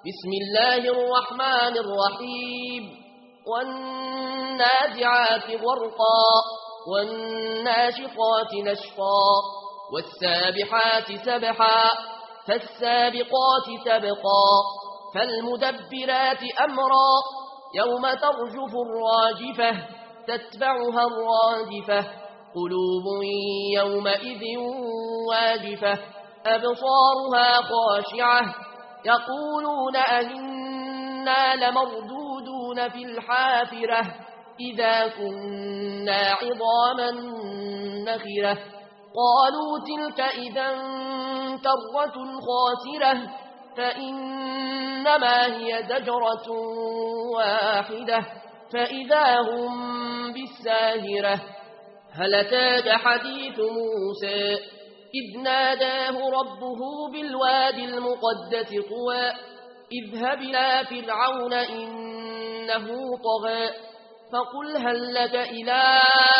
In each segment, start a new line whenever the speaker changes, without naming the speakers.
بسم الله الرحمن الرحيم والنازعات غرقا والناشطات نشطا والسابحات سبحا فالسابقات سبقا فالمدبرات أمرا يوم ترجف الراجفة تتبعها الرادفة قلوب يومئذ واجفة أبصارها خاشعة يقولون أئنا لمردودون في الحافرة إذا كنا عظاما نخرة قالوا تلك إذا كرة خاسرة فإنما هي زجرة واحدة فإذا هم بالساهرة هل أتاك حديث موسى إذ ناداه ربه بالوادي المقدس طوى اذهب إلى فرعون إنه طغى فقل هل لك إلى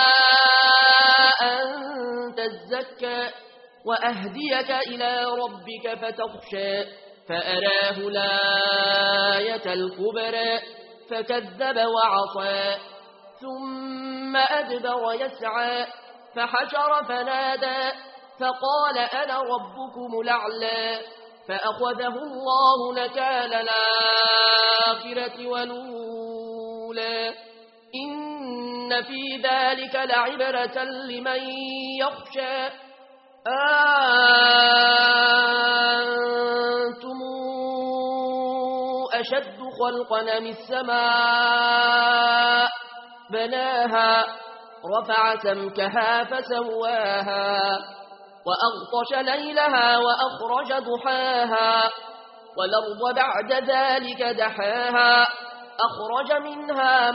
أن تزكى وأهديك إلى ربك فتخشى فأراه الآية الكبرى فكذب وعصى ثم أدبر يسعى فحشر فنادى فقال أنا ربكم الأعلى فأخذه الله نكال الآخرة والأولى إن في ذلك لعبرة لمن يخشى أنتم أشد خلقا من السماء بناها رفع سمكها فسواها وأغطش ليلها وأخرج ضحاها والأرض بعد ذلك دحاها أخرج منها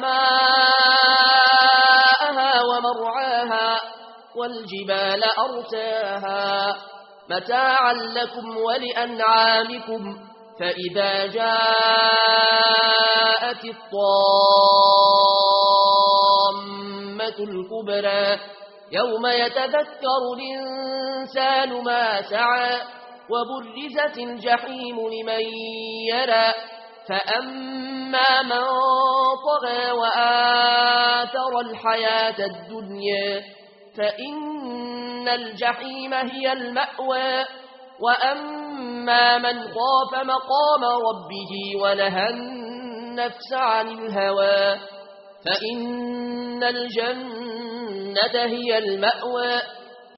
ماءها ومرعاها والجبال أرساها متاعا لكم ولأنعامكم فإذا جاءت الطامة الكبرى يوم يتذكر الإنسان ما سعى وبرزت الجحيم لمن يرى فأما من طغى وآثر الحياة الدنيا فإن الجحيم هي المأوى وأما من خاف مقام ربه ونهى النفس عن الهوى فإن الجنة هي المأوى